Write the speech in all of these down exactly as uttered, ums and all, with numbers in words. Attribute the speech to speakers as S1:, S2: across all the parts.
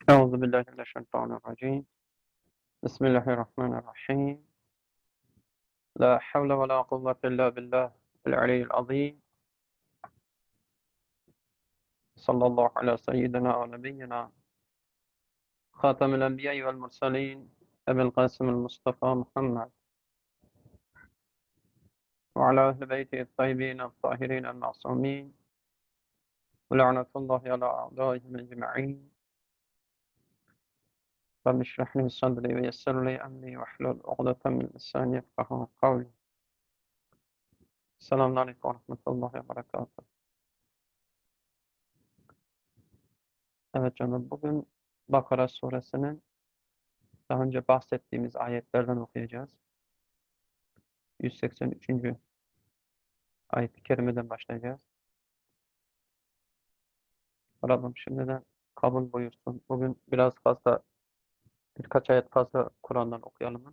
S1: أعوذ بالله من الشيطان الرجيم بسم الله الرحمن الرحيم لا حول ولا قوة إلا بالله العلي العظيم صلى الله على سيدنا ونبينا خاتم الأنبياء والمرسلين أبي القاسم المصطفى محمد وعلى أهل بيته الطيبين الطاهرين المعصومين ولعنة الله على أعدائهم أجمعين رب اشرح لي صدري ويسر لي أمري واحلل عقدة من لساني يفقهوا قولي السلام عليكم ورحمة الله وبركاته. Evet canım, bugün Bakara suresinin daha önce bahsettiğimiz ayetlerden okuyacağız. yüz seksen üçüncü ayet-i kerimeden başlayacağız. Rabbim şimdiden kabul buyursun. Bugün biraz fazla, birkaç ayet fazla Kur'an'dan okuyalım.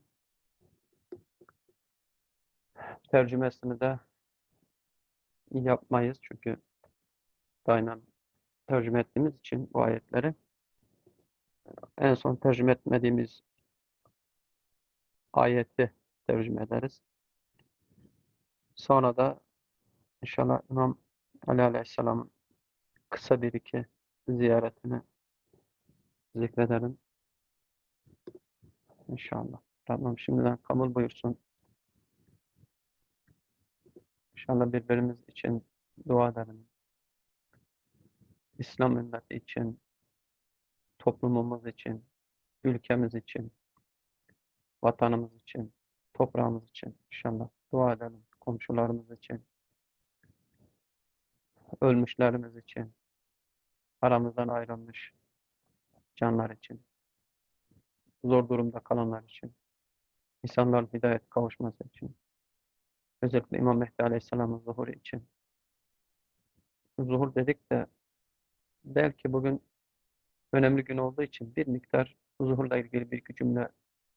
S1: Tercümesini de yapmayız çünkü daima tercüme ettiğimiz için bu ayetleri en son tercüme etmediğimiz ayeti tercüme ederiz. Sonra da inşallah İmam Ali Aleyhisselam'ın kısa bir iki ziyaretini zikredelim. İnşallah. Rabbim şimdiden kabul buyursun. İnşallah birbirimiz için dua edelim. İslam ümmeti için, toplumumuz için, ülkemiz için, vatanımız için, toprağımız için inşallah dua edelim. Komşularımız için, ölmüşlerimiz için, aramızdan ayrılmış canlar için, zor durumda kalanlar için, insanların hidayet kavuşması için, özellikle İmam Mehdi Aleyhisselam'ın zuhuru için. Zuhur dedik de belki bugün önemli gün olduğu için bir miktar zuhurla ilgili bir iki cümle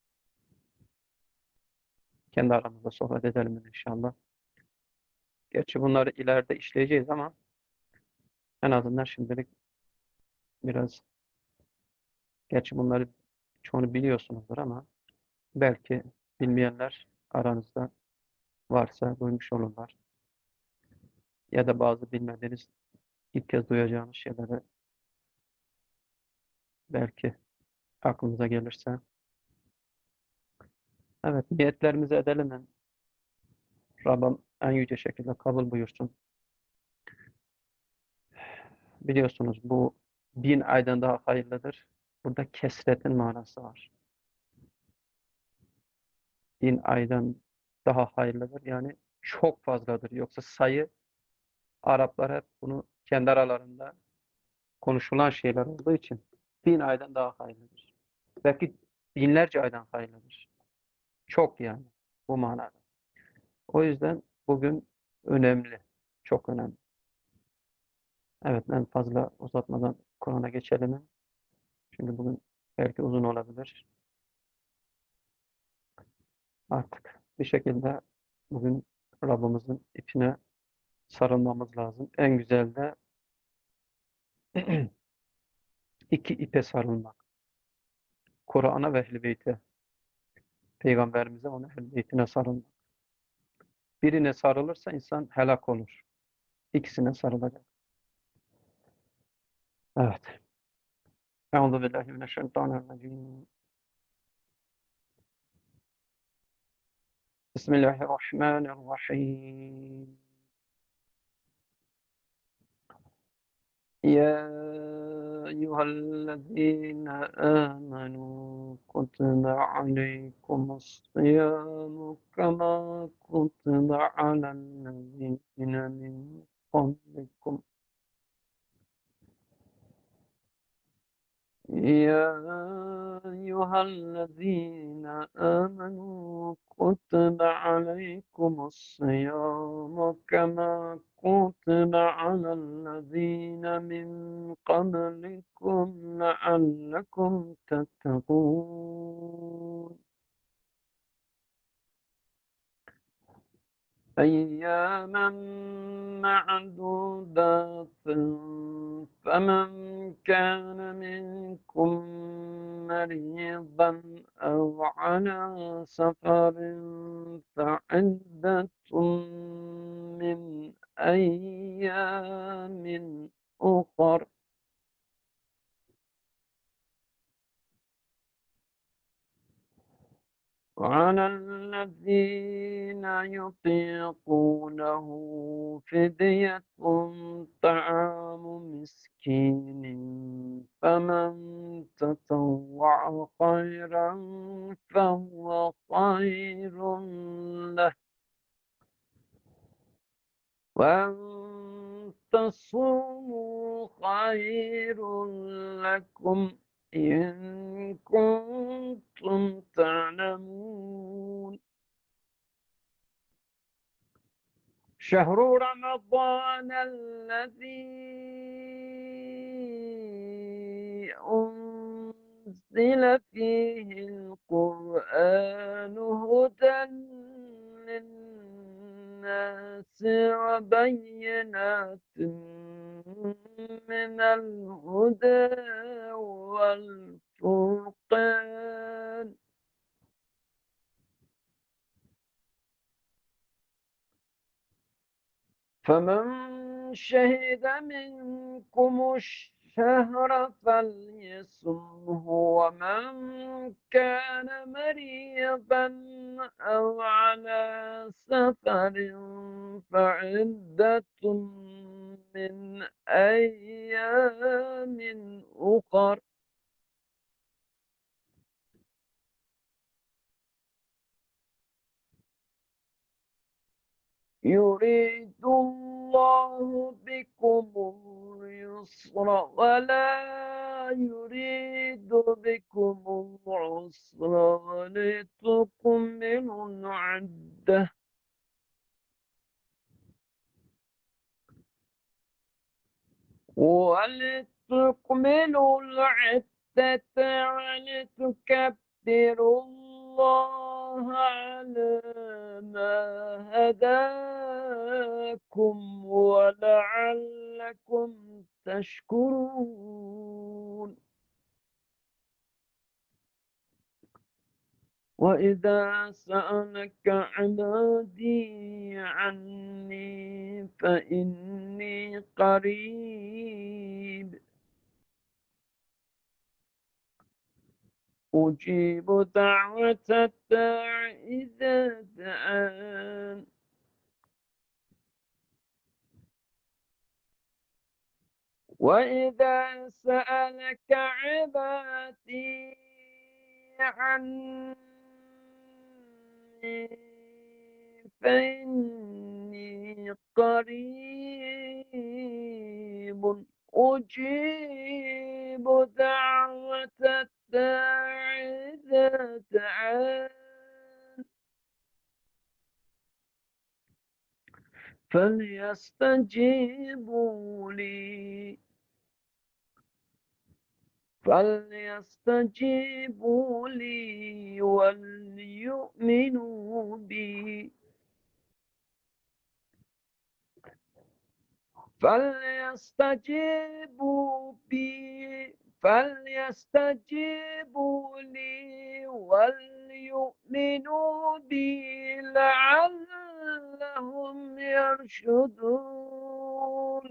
S1: kendi aramızda sohbet edelim inşallah. Gerçi bunları ileride işleyeceğiz ama en azından şimdilik biraz, gerçi bunları çoğunu biliyorsunuzdur ama belki bilmeyenler aranızda varsa duymuş olurlar. Ya da bazı bilmediğiniz, ilk kez duyacağınız şeyleri belki aklınıza gelirse. Evet, niyetlerimizi edelim. Rabbim en yüce şekilde kabul buyursun. Biliyorsunuz bu bin aydan daha hayırlıdır. Burada kesretin manası var. Bin aydan daha hayırlıdır. Yani çok fazladır. Yoksa sayı, Araplar hep bunu kendi aralarında konuşulan şeyler olduğu için bin aydan daha hayırlıdır. Belki binlerce aydan hayırlıdır. Çok yani bu manada. O yüzden bugün önemli. Çok önemli. Evet, ben fazla uzatmadan Kur'an'a geçelim. Çünkü bugün belki uzun olabilir. Artık bir şekilde bugün Rabbimizin ipine sarılmamız lazım. En güzel de iki ipe sarılmak. Kur'an'a ve Ehl-i Beyt'e. Peygamberimize, onun Ehl-i Beyt'ine sarılmak. Birine sarılırsa insan helak olur. İkisine sarılacak. Evet. Euzu billahi mineşşeytanirracim. Bismillahirrahmanirrahim. يا أيها الذين آمنوا كتب عليكم الصيام كما كتب على الذين من قبلكم يا أيها الذين آمنوا كتب عليكم الصيام كما كتب على الذين من قبلكم لعلكم تتقون أياما معدودات فمن كان منكم مريضا أو على سفر فعدة من أيام أخر. وعلى الذين يطيقونه فدية طعام مسكين فمن تطوع خيرا فهو خير له، وأن تصوموا خير لكم إن كنتم تعلمون. شهر رمضان الذي أنزل فيه القرآن هدى للناس وبينات من الهدى والفرقان، فمن شهد منكم الشهر فليصمه، ومن كان مريضا أو على سفر فعدة من أيام أخر. يريد الله بكم اليسر ولا يريد بكم العسر ولتكملوا العدة ولتكملوا العدة ولتكبروا الله على ما هداكم ولعلكم تشكرون. وإذا سألك عبادي عني فإني قريب أجيب دعوة الداع إذا دعان. وإذا سألك عبادي عني فإني قريب أجيب دعوة الداع إذا دعان فليستجيبوا لي فليستجيبوا لي وليؤمنوا بي فليستجيبوا بي فليستجيبوا لي وليؤمنوا بي لعلهم يرشدون.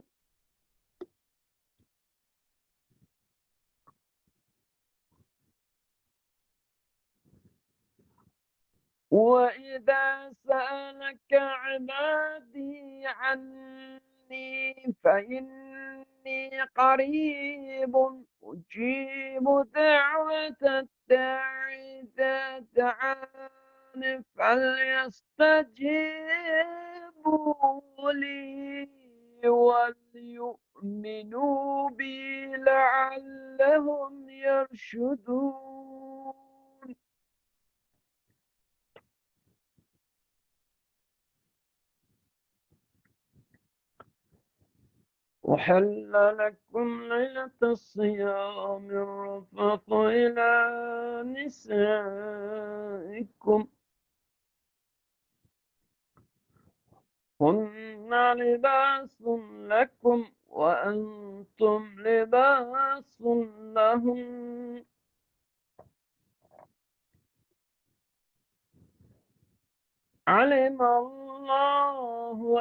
S1: وإذا سألك عبادي عني فإني قريب أجيب دعوة الداع إذا دعان فليستجيبوا لي وليؤمنوا بي لعلهم يرشدون. أحل لكم ليلة الصيام الرفث إلى نسائكم هن لباس لكم وأنتم لباس لهن. علم الله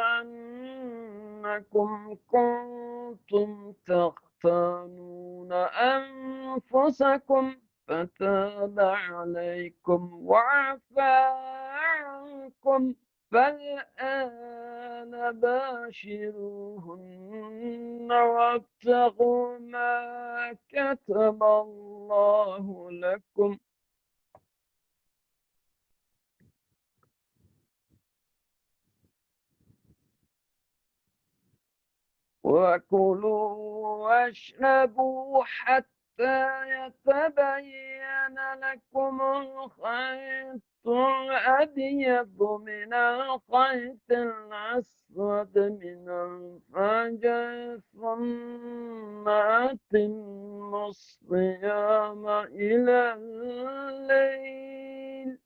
S1: أنكم كنتم تختانون أنفسكم فتاب عليكم وعفى عنكم، فالآن باشروهن وابتغوا ما كتب الله لكم، وكلوا واشربوا حتى يتبين لكم الخيط الأبيض من الخيط الأسود من الفجر، ثم أتموا الصيام إلى الليل،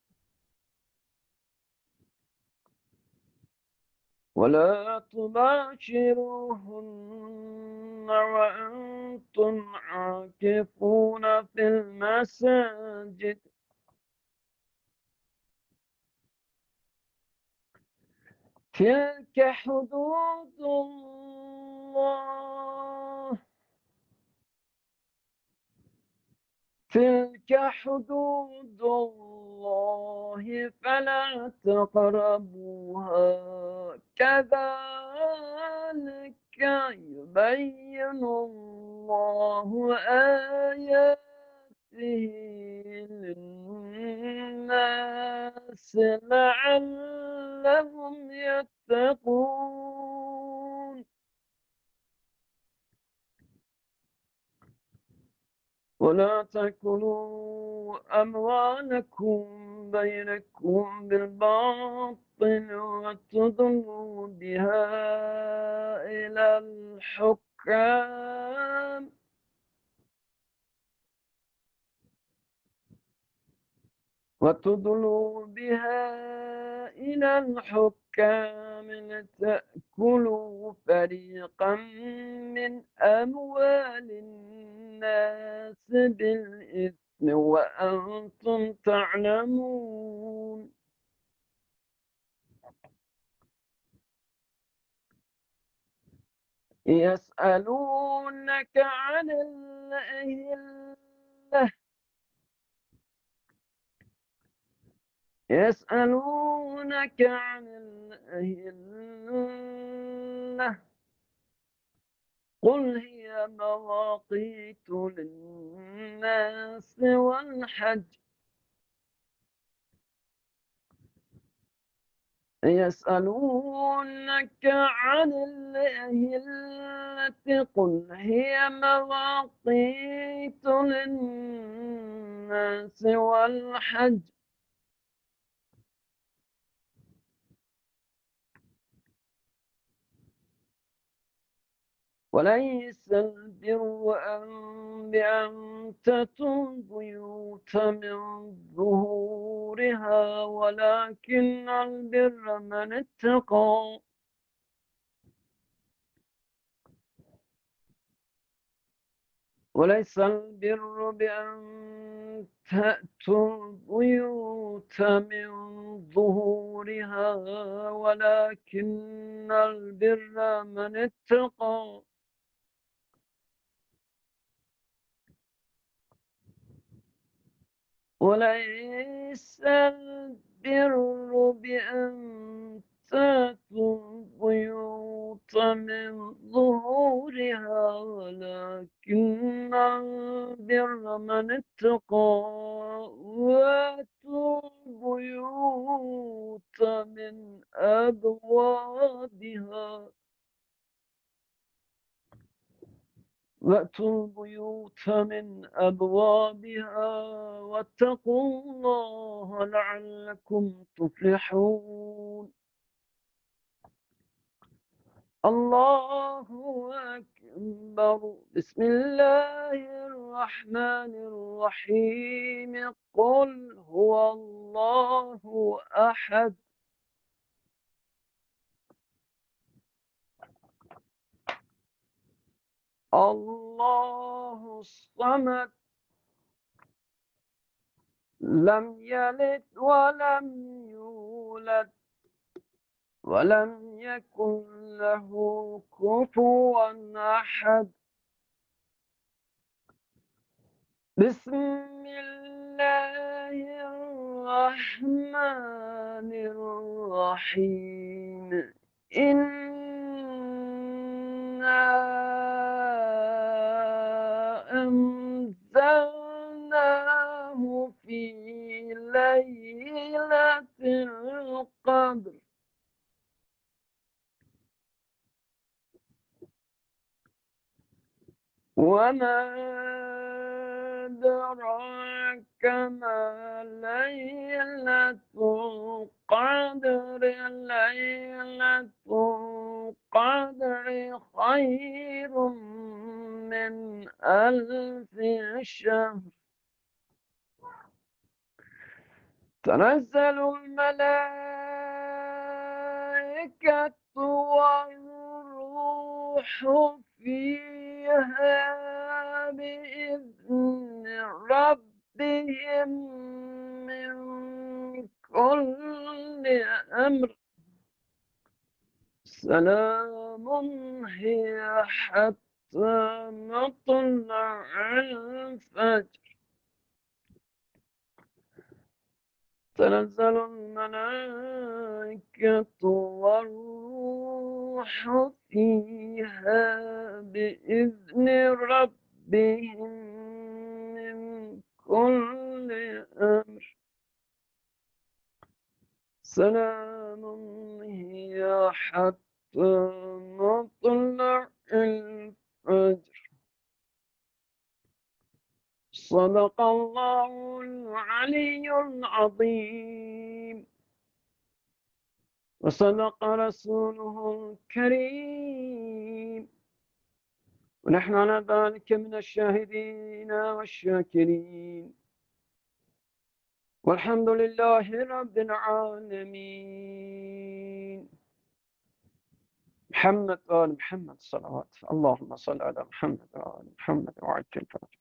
S1: ولا تباشروهن وأنتم عاكفون في المساجد، تلك حدود الله تلك حدود الله فلا تقربوها، كذلك يبين الله آياته للناس لعلهم يتقون. ولا تأكلوا أموالكم بينكم بالباطل وتدلوا بها إلى الحكام وتدلوا بها إلى الحكام لتأكلوا فريقا من أموال الناس بالإثم وأنتم تعلمون. يسألونك عن الأهلة يسألونك عن الأهلة قل هي مواقيت للناس والحج. يسألونك عن الأهلة قل هي مواقيت للناس والحج، وليس البر أن بأن تأتوا البيوت من ظهورها ولكن البر من اتقى. وليس البر بأن تأتوا البيوت من ظهورها ولكن البر من اتقى. وليس البر بأن تأتوا البيوت من ظهورها ولكن البر من اتقى. وأتوا البيوت من أبوابها وأتوا البيوت من أبوابها واتقوا الله لعلكم تفلحون. الله أكبر. بسم الله الرحمن الرحيم. قل هو الله أحد Allahu samed. Lem yelid ve lem yulad ve lem yekun lehu kufuven ahad. Bismillahirrahmanirrahim. İnna enzelnahu fi leyletil kadr. وَمَا أَدْرَاكَ مَا لَيْلَةُ الْقَدْرِ لَيْلَةُ الْقَدْرِ خَيْرٌ مِّنْ أَلْفِ شَهْرٍ. تَنَزَّلُ الْمَلَائِكَةُ وَالرُّوحُ فِيهَا بِإِذْنِ رَبِّهِم مِّن كُلِّ أَمْرٍ. سَلَامٌ هِيَ حَتَّىٰ مَطْلَعِ الْفَجْرِ. تَنَزَّلُ الْمَلَائِكَةُ وَالرُّوحُ فِيهَا بِإِذْنِ رَبِّهِم مِّن كُلِّ أَمْرٍ. سَلَامٌ هِيَ حَتَّىٰ مَطْلَعِ الْفَجْرِ. صدق الله العلي العظيم وصدق رسوله الكريم ونحن على ذلك من الشاهدين والشاكرين والحمد لله رب العالمين. محمد وآل محمد صلوات. اللهم صل على محمد وآل محمد وعجل فرجه.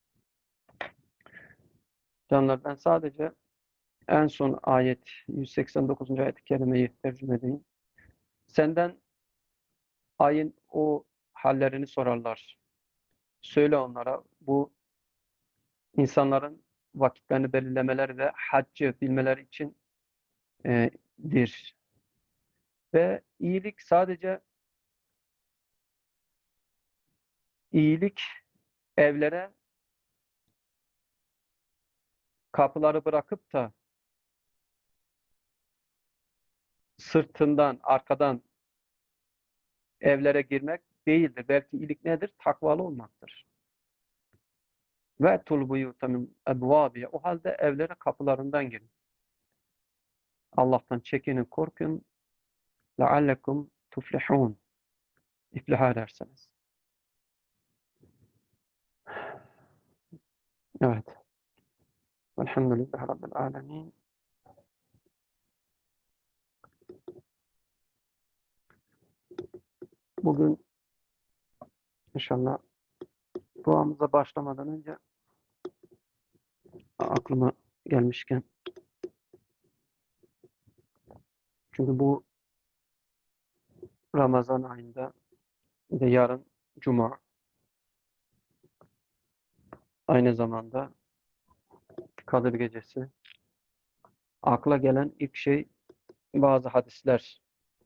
S1: Canlar, ben sadece en son ayet, yüz seksen dokuzuncu ayet-i kerimeyi tercüme edeyim. Senden ayın o hallerini sorarlar. Söyle onlara, bu insanların vakitlerini belirlemeleri ve haccı bilmeleri için e, dir. Ve iyilik sadece iyilik evlere kapıları bırakıp da sırtından, arkadan evlere girmek değildir. Belki iyilik nedir? Takvalı olmaktır. Ve tul buyuta min ebvabiye. O halde evlere kapılarından girin. Allah'tan çekinin, korkun. Leallekum tuflihun. İflah ederseniz. Evet. Velhamdülillahi Rabbil alemin. Bugün inşallah duamıza başlamadan önce aklıma gelmişken, çünkü bu Ramazan ayında ve yarın Cuma, aynı zamanda Kadir Gecesi, akla gelen ilk şey bazı hadisler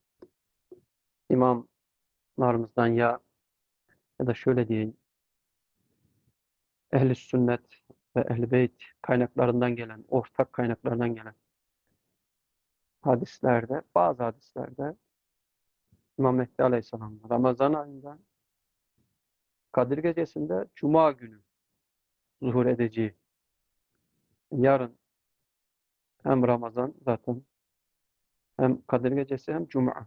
S1: imamlarımızdan ya ya da şöyle diyeyim, ehl-i sünnet ve ehl-i beyt kaynaklarından gelen, ortak kaynaklardan gelen hadislerde, bazı hadislerde İmam Mehdi Aleyhisselam Ramazan ayında Kadir Gecesi'nde Cuma günü zuhur edeceği, yarın hem Ramazan zaten hem Kadir Gecesi hem Cuma.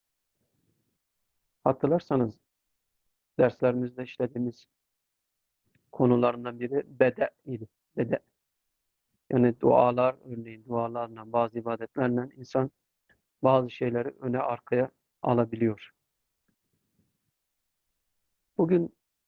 S1: Hatırlarsanız derslerimizde işlediğimiz konularından biri bede idi. Bede. Yani dualar, örneğin dualarla, bazı ibadetlerle insan bazı şeyleri öne arkaya alabiliyor. Bugün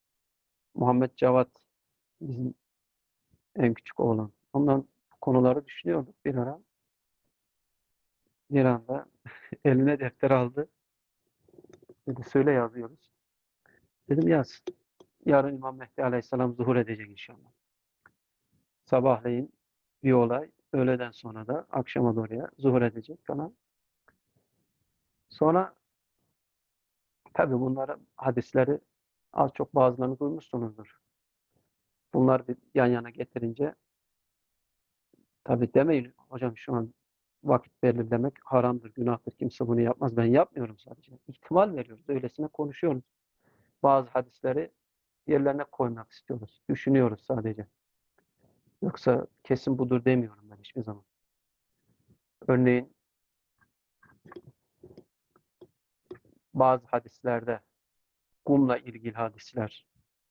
S1: Muhammed Cevat bizim en küçük oğlan. Ondan bu konuları düşünüyorduk bir ara. Bir anda eline defter aldı. Dedi söyle yazıyoruz. Dedim yaz. Yarın İmam Mehdi Aleyhisselam zuhur edecek inşallah. Sabahleyin bir olay. Öğleden sonra da akşama doğruya zuhur edecek falan. Sonra tabii bunları hadisleri az çok bazılarını duymuşsunuzdur. Bunlar bir yan yana getirince tabii demeyin hocam şu an vakit belirlemek haramdır, günahtır. Kimse bunu yapmaz. Ben yapmıyorum sadece. İhtimal veriyoruz. Öylesine konuşuyoruz. Bazı hadisleri yerlerine koymak istiyoruz. Düşünüyoruz sadece. Yoksa kesin budur demiyorum ben hiçbir zaman. Örneğin bazı hadislerde kumla ilgili hadisler,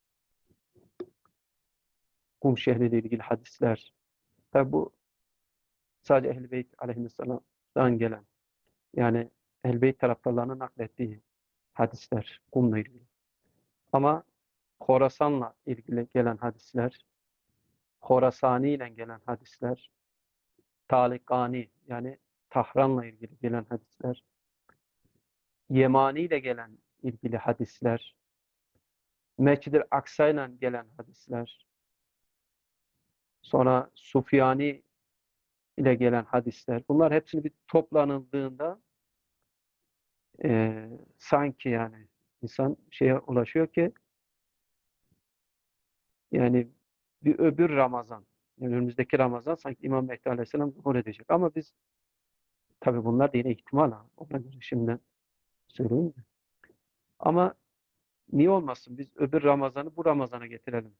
S1: kum şehriyle ilgili hadisler. Tabi bu sadece Ehl-i Beyt aleyhisselam'dan gelen yani Ehl-i Beyt taraftarlarının naklettiği hadisler kumla ilgili. Ama Horasan'la ilgili gelen hadisler, Horasani ile gelen hadisler, Talikani yani Tahran'la ilgili gelen hadisler, Yemani ile gelen ilgili hadisler, Mescid-i Aksa ile gelen hadisler, sonra Sufyani ile gelen hadisler. Bunlar hepsini bir toplanıldığında e, sanki yani insan şeye ulaşıyor ki yani bir öbür Ramazan, yani önümüzdeki Ramazan sanki İmam Mehdi Aleyhisselam zuhur edecek. Ama biz tabii bunlar da yine ihtimal ha. Ona göre şimdiden söyleyeyim mi? Ama niye olmasın? Biz öbür Ramazan'ı bu Ramazan'a getirelim.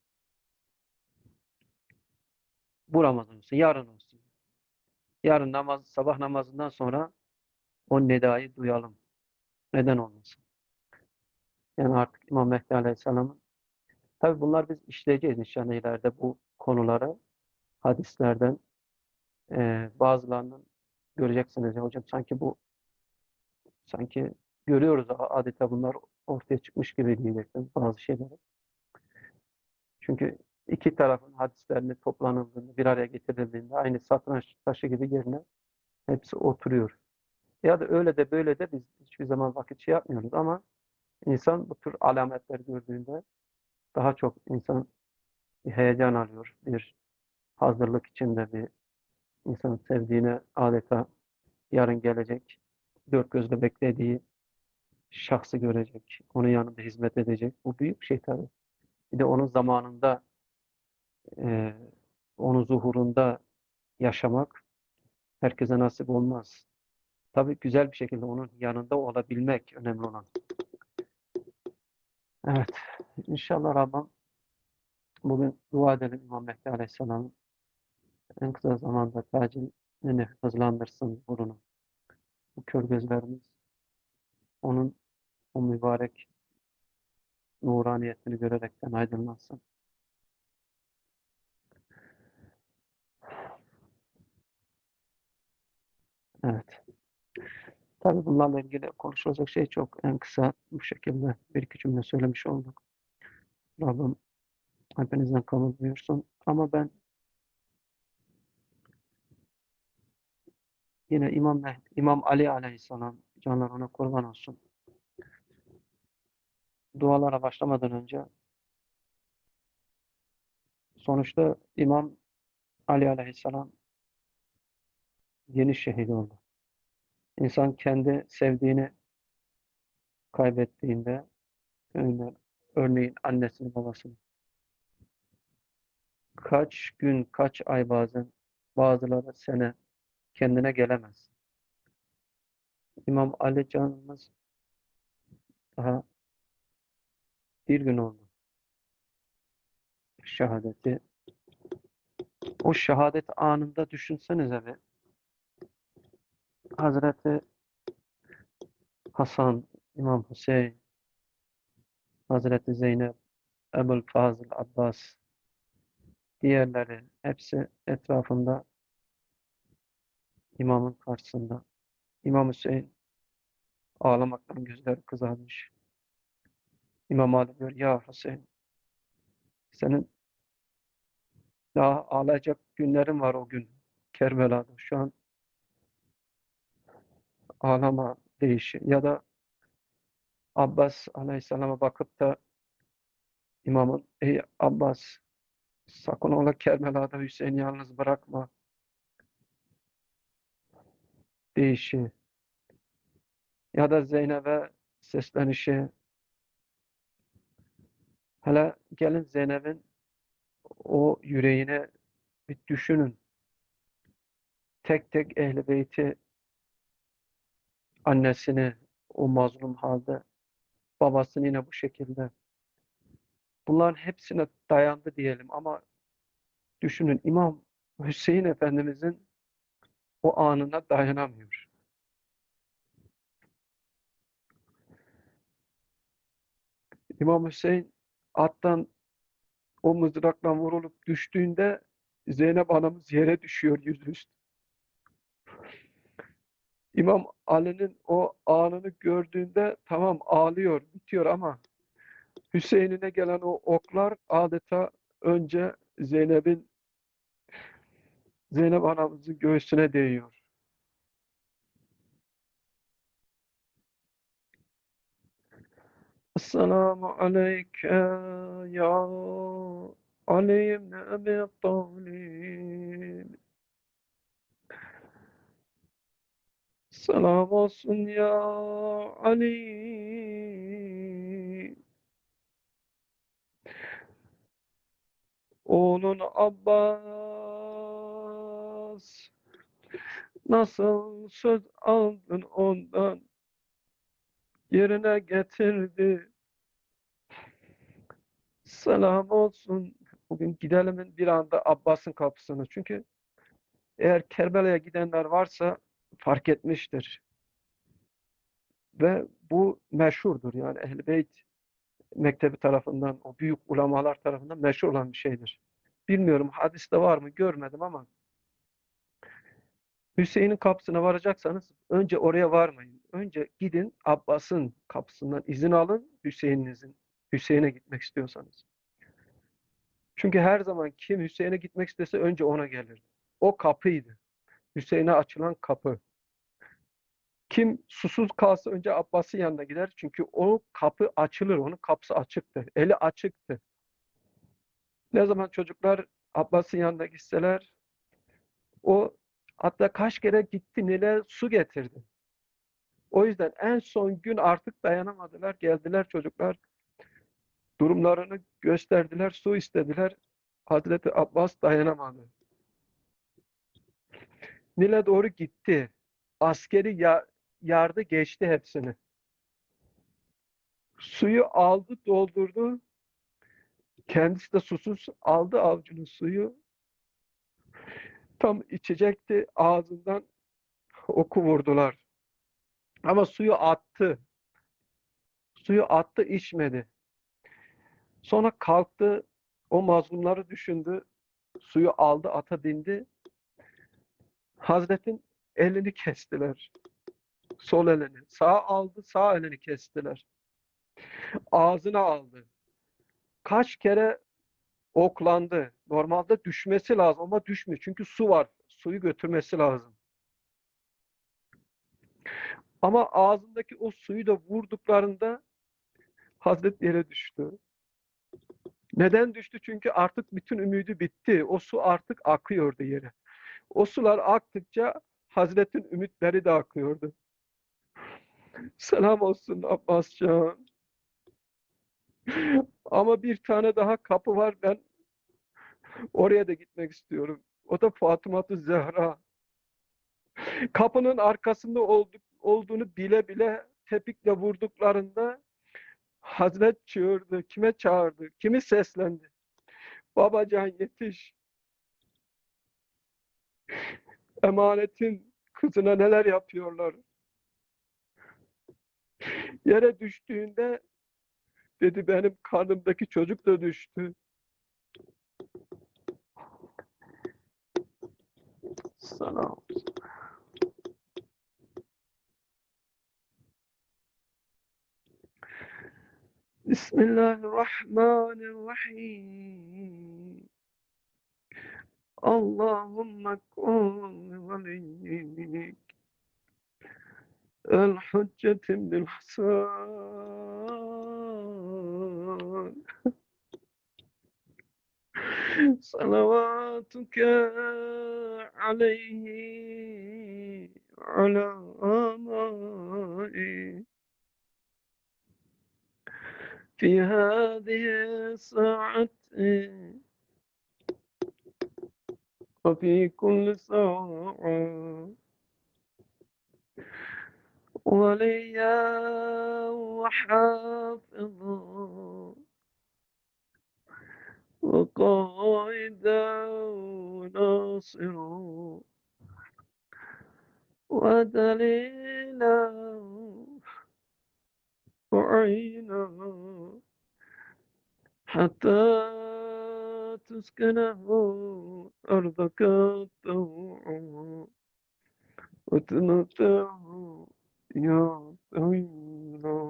S1: Bu Ramazan olsun, yarın olsun. Yarın namaz, sabah namazından sonra o nedayı duyalım. Neden olmasın? Yani artık İmam Mehdi Aleyhisselam'ın tabii bunlar biz işleyeceğiz inşallah ileride bu konuları hadislerden e, bazılarının göreceksiniz ya hocam sanki bu sanki görüyoruz adeta bunlar ortaya çıkmış gibi diyecektim bazı şeyleri. Çünkü iki tarafın hadislerini toplanıldığında bir araya getirildiğinde aynı satranç taşı gibi yerine hepsi oturuyor. Ya da öyle de böyle de biz hiçbir zaman vakit şey yapmıyoruz ama insan bu tür alametler gördüğünde daha çok insan bir heyecan alıyor. Bir hazırlık içinde bir insanın sevdiğine adeta yarın gelecek, dört gözle beklediği şahsı görecek, onun yanında hizmet edecek. Bu büyük bir şey tabii. Bir de onun zamanında, e, onun zuhurunda yaşamak herkese nasip olmaz. Tabii güzel bir şekilde onun yanında olabilmek önemli olan. Evet, inşallah Rabbim bugün dua edelim İmam Mehdi Aleyhisselam'ın en kısa zamanda tacilini hızlandırsın burunu. Bu kör gözlerimiz onun o mübarek nuraniyetini görerekten aydınlansın. Evet. Tabii bunlarla ilgili konuşulacak şey çok. En kısa bu şekilde bir iki cümle söylemiş olduk. Rabbim hepinizden kabul buyursun. Ama ben yine İmam Mehdi, İmam Ali Aleyhisselam canlar ona kurban olsun. Dualara başlamadan önce sonuçta İmam Ali Aleyhisselam yeni şehit oldu. İnsan kendi sevdiğini kaybettiğinde öyle, örneğin annesini babasını kaç gün, kaç ay bazen bazıları sene kendine gelemez. İmam Ali canımız daha bir gün oldu. Şehadeti. O şehadet anında düşünsenize bir. Hazreti Hasan, İmam Hüseyin, Hazreti Zeynep, Ebul Fazıl Abbas, diğerleri hepsi etrafında imamın karşısında. İmam Hüseyin ağlamaktan gözleri kızarmış. İmam Ali diyor, ya Hüseyin Senin daha ağlayacak günlerin var o gün Kerbela'da. Şu an ağlama değişi. Ya da Abbas Aleyhisselam'a bakıp da imamın ey Abbas sakın ola Kerbela'da Hüseyin'i yalnız bırakma deyişi. Ya da Zeynep'e seslenişi. Hele gelin Zeynep'in o yüreğine bir düşünün. Tek tek Ehl-i Beyti, annesini o mazlum halde, babasını yine bu şekilde. Bunların hepsine dayandı diyelim ama düşünün İmam Hüseyin Efendimizin o anına dayanamıyor. İmam Hüseyin attan o mızrakla vurulup düştüğünde Zeynep anamız yere düşüyor yüzüstü. İmam Ali'nin o anını gördüğünde tamam ağlıyor, bitiyor ama Hüseyin'ine gelen o oklar adeta önce Zeynep'in Zeynep anamızın göğsüne değiyor. Esselamu aleyke ya Ali ibn Abi Talib. Selam olsun ya Ali. Oğlun Abbas. Nasıl söz aldın ondan yerine getirdi. Selam olsun. Bugün gidelim bir anda Abbas'ın kapısına. Çünkü eğer Kerbela'ya gidenler varsa fark etmiştir. Ve bu meşhurdur. Yani Ehl-i Beyt mektebi tarafından, o büyük ulemalar tarafından meşhur olan bir şeydir. Bilmiyorum hadiste var mı görmedim ama Hüseyin'in kapısına varacaksanız önce oraya varmayın. Önce gidin Abbas'ın kapısından izin alın Hüseyin'inizin. Hüseyin'e gitmek istiyorsanız. Çünkü her zaman kim Hüseyin'e gitmek istese önce ona gelirdi. O kapıydı. Hüseyin'e açılan kapı. Kim susuz kalsa önce Abbas'ın yanına gider. Çünkü o kapı açılır. Onun kapısı açıktı. Eli açıktı. Ne zaman çocuklar Abbas'ın yanına gitseler o hatta kaç kere gitti Nil'e su getirdi. O yüzden en son gün artık dayanamadılar. Geldiler çocuklar. Durumlarını gösterdiler. Su istediler. Hazreti Abbas dayanamadı. Nil'e doğru gitti. Askeri ya yardı geçti hepsini. Suyu aldı doldurdu. Kendisi de susuz aldı avucunun suyu. Tam içecekti ağzından oku vurdular. Ama suyu attı. Suyu attı içmedi. Sonra kalktı o mazlumları düşündü. Suyu aldı ata bindi. Hazretin elini kestiler. Sol elini. Sağ aldı sağ elini kestiler. Ağzına aldı. Kaç kere oklandı. Normalde düşmesi lazım ama düşmüyor. Çünkü su var. Suyu götürmesi lazım. Ama ağzındaki o suyu da vurduklarında Hazret yere düştü. Neden düştü? Çünkü artık bütün ümidi bitti. O su artık akıyordu yere. O sular aktıkça Hazret'in ümitleri de akıyordu. Selam olsun Abbascan. Ama bir tane daha kapı var. Ben oraya da gitmek istiyorum. O da Fatıma-tı Zehra. Kapının arkasında olduk, olduğunu bile bile tepikle vurduklarında Hazret çığırdı. Kime çağırdı? Kimi seslendi? Babacan yetiş. Emanetin kızına neler yapıyorlar? Yere düştüğünde dedi benim karnımdaki çocuk da düştü. Sana Bismillahirrahmanirrahim. Allahümme kun veliyik el hüccetim bil hasan salavatuke aleyhi ala amai fi hadihi saati ve fi kulli sa'a وليا وحافظا وقائدا وناصرا ودليلا وعينا حتى تسكنه أرضك طوعا وتمتعه يا طويلا.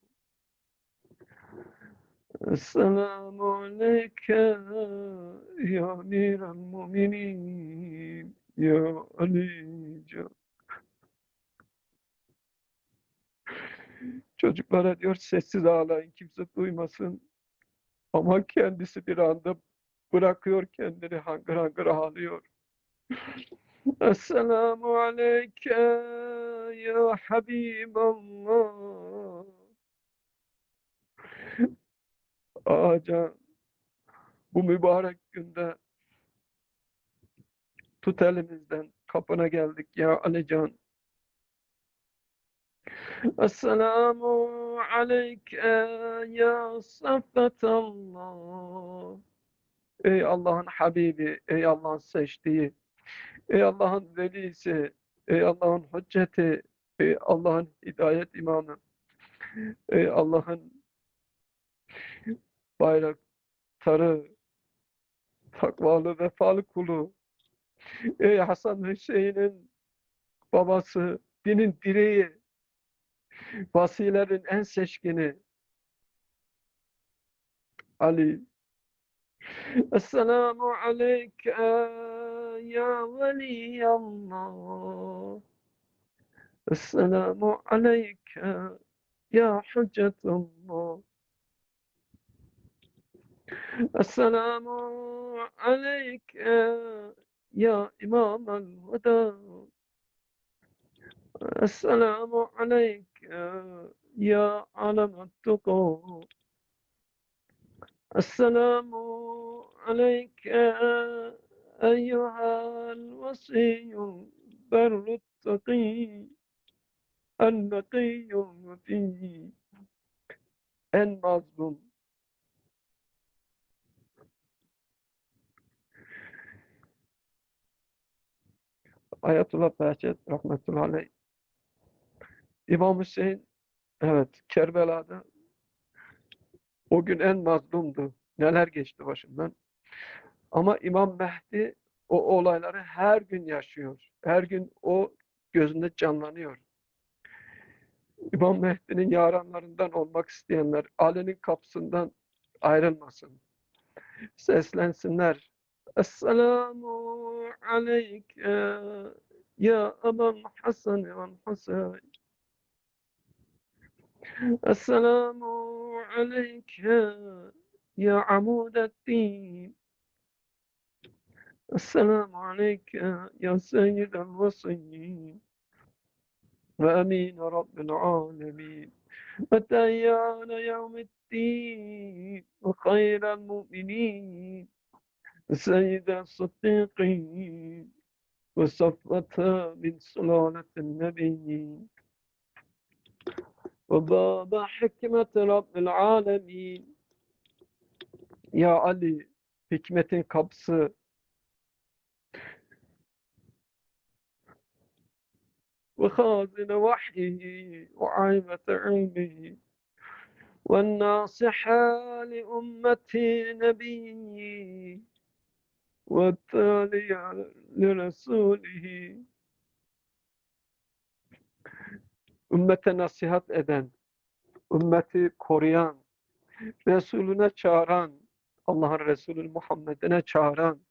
S1: السلام عليك يا أمير المؤمنين يا Ali Can. Çocuklara diyor sessiz ağlayın, kimse duymasın. Ama kendisi bir anda bırakıyor kendini, hangır hangır ağlıyor. Esselamu aleyke ya Habiballah. Ağaca bu mübarek günde tut elimizden, kapına geldik ya Ali Can. Esselamu aleyke ya Saffetallah. Ey Allah'ın Habibi, ey Allah'ın seçtiği, ey Allah'ın velisi, ey Allah'ın hücceti, ey Allah'ın hidayet imamı, ey Allah'ın bayraktarı, takvalı, vefalı kulu, ey Hasan Hüseyin'in babası, dinin direği, vasilerin en seçkini, Ali. Esselamu aleyke ya veliyallah. Esselamu aleyke ya hüccetullah. Esselamu aleyke ya imamel huda. Esselamu aleyke ya alemet tuqa. السلام عليك أيها الوصي البر التقي النقي الوفي en mazlum. Ayetullah Behçet rahmetullahi aleyh. İmam Hüseyin, evet, Kerbela'da o gün en mazlumdu. Neler geçti başından. Ama İmam Mehdi o olayları her gün yaşıyor. Her gün o gözünde canlanıyor. İmam Mehdi'nin yaranlarından olmak isteyenler Ali'nin kapısından ayrılmasın. Seslensinler. Esselamu aleyke ya Ebel Hasan ve Hüseyin. Esselamu aleyke ya Amudeddin. Esselamu aleyke ya Seyyidel Vasiyyin ve Emin Rabbil Alemin. Ve Deyyâne yevmiddin ve hayrel mu'minin ve seyyidel sıddıkîn ve saffete min sulâletin nebiyyin ve bâbe hikmeti Rabbil âlemin. Ya Ali, hikmetin kapısı, ve hazine vahyihi ve aymete ilmihi ve nâsiha li ümmeti nebiyyi ve tâliya li resûlihi. Ümmete nasihat eden, ümmeti koruyan, Resulüne çağıran, Allah'ın Resulü Muhammed'ine çağıran,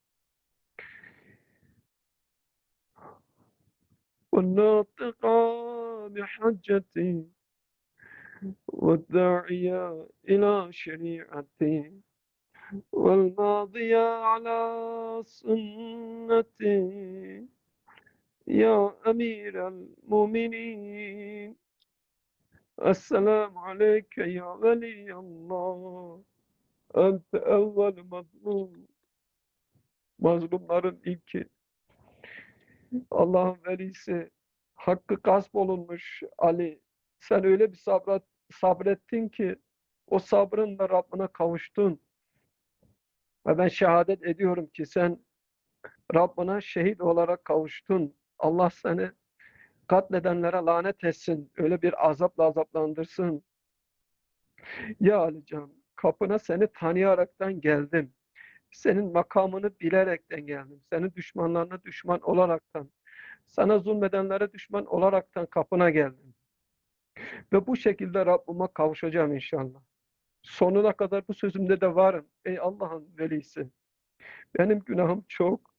S1: وَالنَّاطِقَ بِحَجَّتِي وَالدَّاعِيَ إِلَى شَرِيعَتِي وَالْمَاضِيَ عَلَى سُنَّتِي يَا أَمِيرَ الْمُؤْمِنِينَ السلام عليك يا ولي الله أنت أول مظلوم. Mazlumların ilki, Allah'ın velisi, hakkı gasp olunmuş Ali. Sen öyle bir sabret, sabrettin ki o sabrınla Rabbine kavuştun. Ve ben şehadet ediyorum ki sen Rabbine şehit olarak kavuştun. Allah seni katledenlere lanet etsin. Öyle bir azapla azaplandırsın. Ya Alican, kapına seni tanıyaraktan geldim. Senin makamını bilerekten geldim. Senin düşmanlarına düşman olaraktan, sana zulmedenlere düşman olaraktan kapına geldim. Ve bu şekilde Rabbime kavuşacağım inşallah. Sonuna kadar bu sözümde de varım. Ey Allah'ın velisi. Benim günahım çok.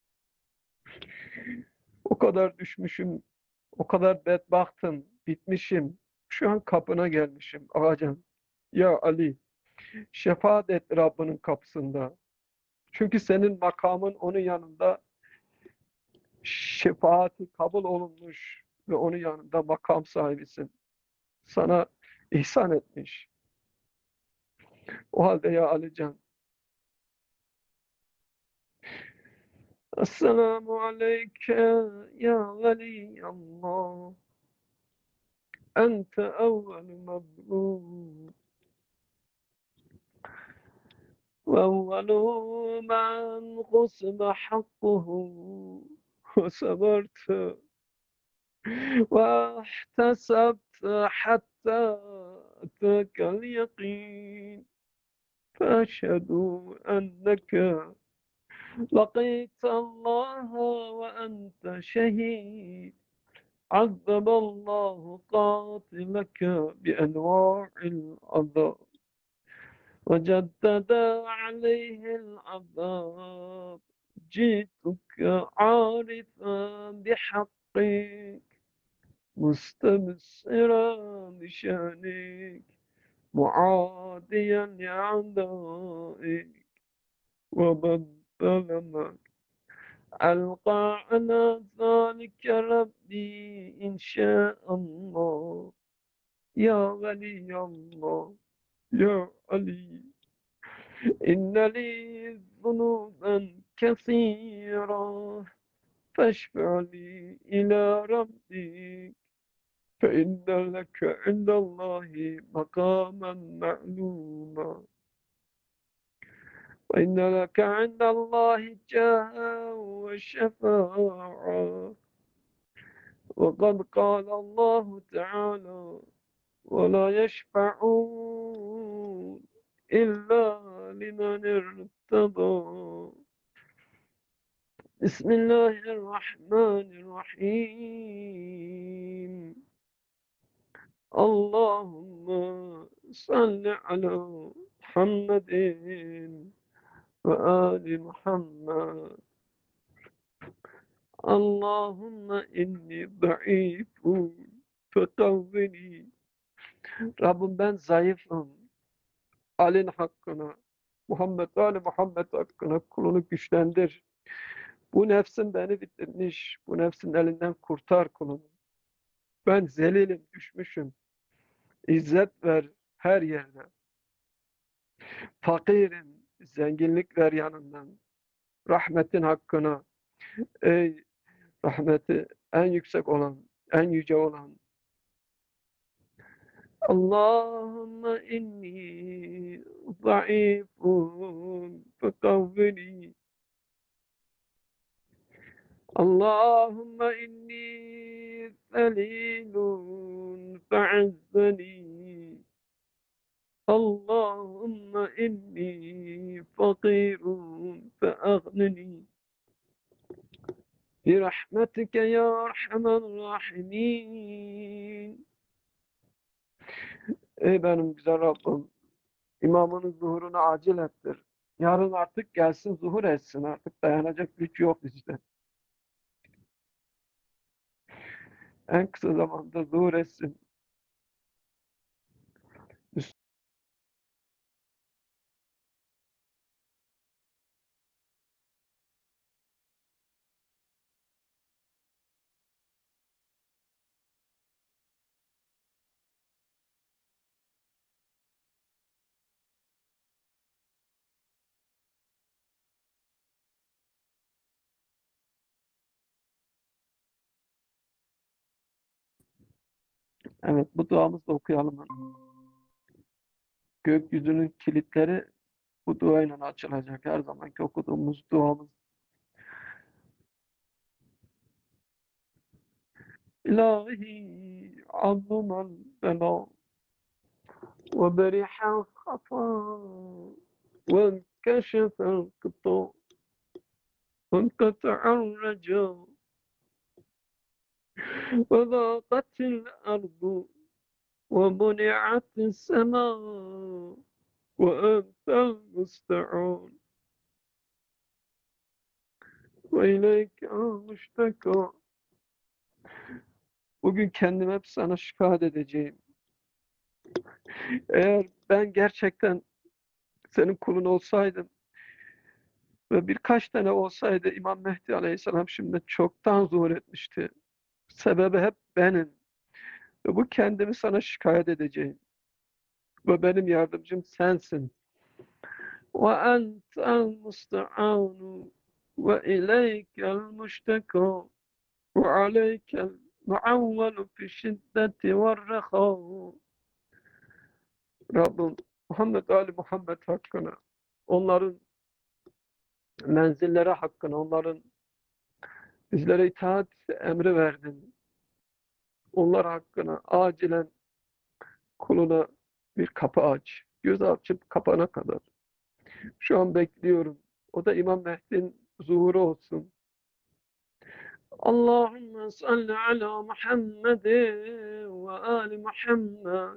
S1: O kadar düşmüşüm. O kadar bedbahtım. Bitmişim. Şu an kapına gelmişim. Ağacan. Ya Ali. Şefaat et Rabbinin kapısında. Çünkü senin makamın onun yanında şefaati kabul olunmuş ve onun yanında makam sahibisin. Sana ihsan etmiş. O halde ya Alican, Esselamu aleyke ya veliyallah. Ente evvel mezlum. Ve evvelu men gusbe hakkuhu. Ve saberte واحتسبت حتى أتاك اليقين فأشهد أنك لقيت الله وأنت شهيد عذب الله قاتلك بأنواع العذاب وجدد عليه العذاب جئتك عارفا بحقك مستبصرا بشأنك معاديا لأعدائك ومن ظلمك ألقى على ذلك ربي إن شاء الله يا ولي الله يا علي إن لي ذنوبا كثيرة فاشفع لي إلى ربك فإن لك عند الله مقاما معلوما وإن لك عند الله جاها وشفاعة وقد قال الله تعالى ولا يشفعون إلا لمن ارتضى بسم الله الرحمن الرحيم اللهم صل على محمد وآل محمد اللهم إني ضعيف فقوّني. Rabbim ben zayıfım. Ali'nin hakkına, Muhammed ve Ali Muhammed hakkına kulunu güçlendir. Bu nefsin beni bitirmiş. Bu nefsin elinden kurtar kulunu. Ben zelilim, düşmüşüm. İzzet ver her yerde. Fakirim, zenginlik ver yanından. Rahmetin hakkına. Ey rahmeti en yüksek olan, en yüce olan. Allahümme inni zayıfun fekavvini. Allahümme inni zelilun fe'izzeni. Allahümme inni fakirun fe'agnini. Birahmetike ya erhamer rahimin. Ey benim güzel Rabbim, İmamının zuhurunu acil ettir. Yarın artık gelsin, zuhur etsin. Artık dayanacak güç yok bizde. En kısa zamanda zuhur etsin. Evet, bu duamızı da okuyalım. Gökyüzünün kilitleri bu duayla açılacak. Her zamanki okuduğumuz duamız. İlahi azzumal bela ve berihal hafa ve enkeşefel kıta ve enqata'al reca ve zâqatil ardu ve muni'atis semâ ve entel musta'an ve ileykel müştekâ. Bugün kendimi hep sana şikayet edeceğim. Eğer ben gerçekten senin kulun olsaydım ve birkaç tane olsaydı İmam Mehdi Aleyhisselam şimdi çoktan zuhur etmişti. Sebebi hep benim. Ve bu kendimi sana şikayet edeceğim. Ve benim yardımcım sensin. Ve entel musta'anu ve ileykel müştekâ ve aleykel muavvelu fi şiddeti ve reha. Rabbim Muhammed Ali Muhammed hakkına, onların menzilleri hakkında, onların bizlere itaat emri verdin. Onlar hakkında acilen kuluna bir kapı aç. Göz açıp kapana kadar. Şu an bekliyorum. O da İmam Mehdi'nin zuhuru olsun. Allahümme salli ala Muhammed ve ali Muhammed.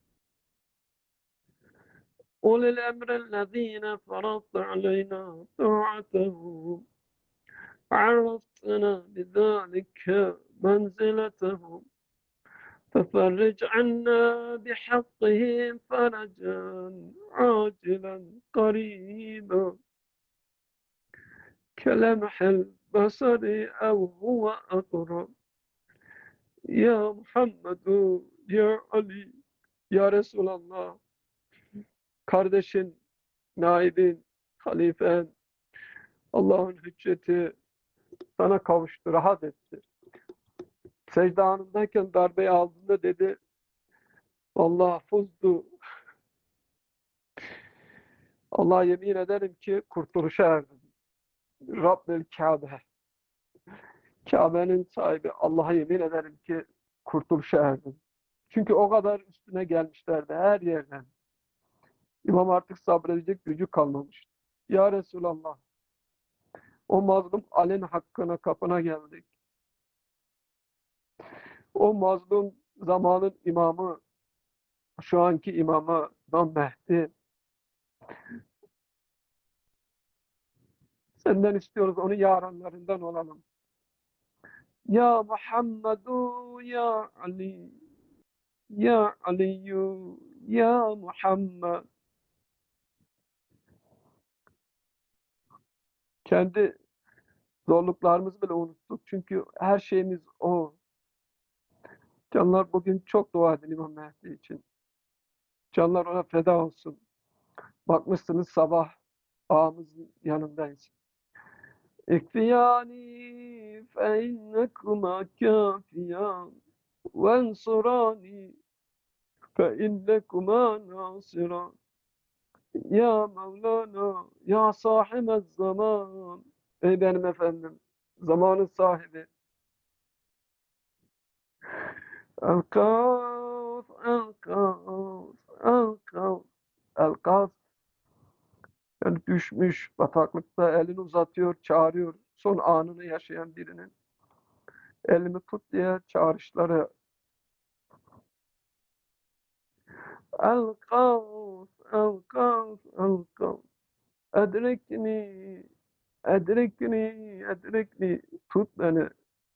S1: أولي الأمر الذين فرضت علينا طاعتهم عرفتنا بذلك منزلتهم ففرج عنا بحقهم فرجا عاجلا قريبا كلمح البصر أو هو أقرب يا محمد يا علي ya Resulallah, kardeşin, naibin, halifen, Allah'ın hücceti sana kavuştu, rahat etti. Secde anındayken darbeyi aldığında dedi, Allah fuzdu. Allah'a yemin ederim ki kurtuluşa erdim. Rabbel Kabe. Kabe'nin sahibi Allah'a yemin ederim ki kurtuluşa erdim. Çünkü o kadar üstüne gelmişlerdi her yerden. İmam artık sabredecek gücü kalmamıştı. Ya Resulallah, o mazlum Ali'nin hakkına kapına geldik. O mazlum zamanın imamı, şu anki imamı İmam Mehdi. Senden istiyoruz, onun yaranlarından olalım. Ya Muhammedu ya Ali, ya Aliyu, ya Muhammed. Kendi zorluklarımızı bile unuttuk. Çünkü her şeyimiz o. Canlar bugün çok dua edin İmam Mehdi için. Canlar ona feda olsun. Bakmışsınız sabah ağamızın yanındayız. İkfiyani fe innekuma kafiyan ve ensurani fe innekuma nasiran. Ya Mevlana, ya sahibez zaman. Ey benim efendim, zamanın sahibi. El-Kaf, El-Kaf, El-Kaf, El-Kaf. Yani düşmüş bataklıkta elini uzatıyor, çağırıyor. Son anını yaşayan birinin elimi tut diye çağrışları. الغوث الغوث الغوث أدركني أدركني أدركني tut beni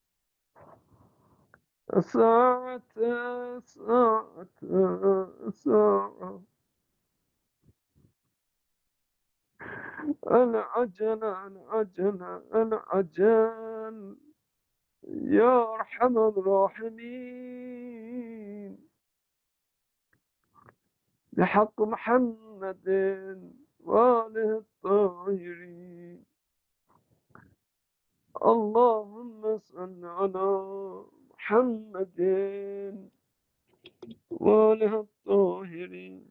S1: ساعة ساعة ساعة العجل العجل العجل يا أرحم الراحمين بحق محمد وآله الطاهرين اللهم صل على محمد وآله الطاهرين.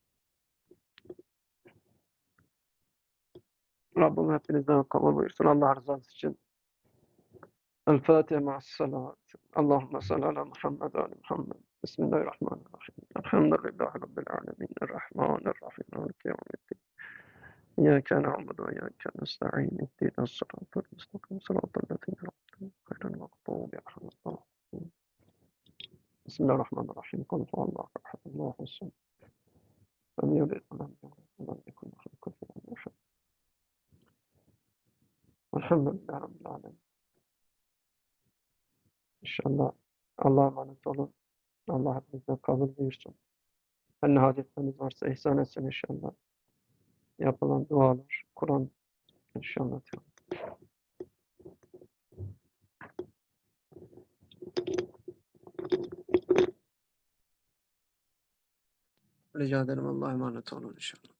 S1: Rabbim hepinizden kabul buyursun. Allah rızası için. El Fatiha ma'as salat. Allahümme salli ala Muhammed ve ali Muhammed. Bismillahirrahmanirrahim. Elhamdülillahi Rabbil alemin. Errahmanirrahim. Maliki yevmiddin. İyyâke na'budu ve iyyâke nesta'in. İhdinas sıratal mustakim. Sıratal lezîne en'amte gayril mağdûbi aleyhim. Bismillahirrahmanirrahim. Kul huvallahu ehad. Allahu samad. Lem yelid ve lem yulad ve lem yekun lehu kufuven ehad. Elhamdülillahi Rabbil alemin. İnşallah Allah'a emanet olun. Allah hepinizden kabul buyursun. Her ne hacetleriniz varsa ihsan etsin inşallah. Yapılan dualar, Kur'an inşallah. Rica ederim. Allah'a emanet olun inşallah.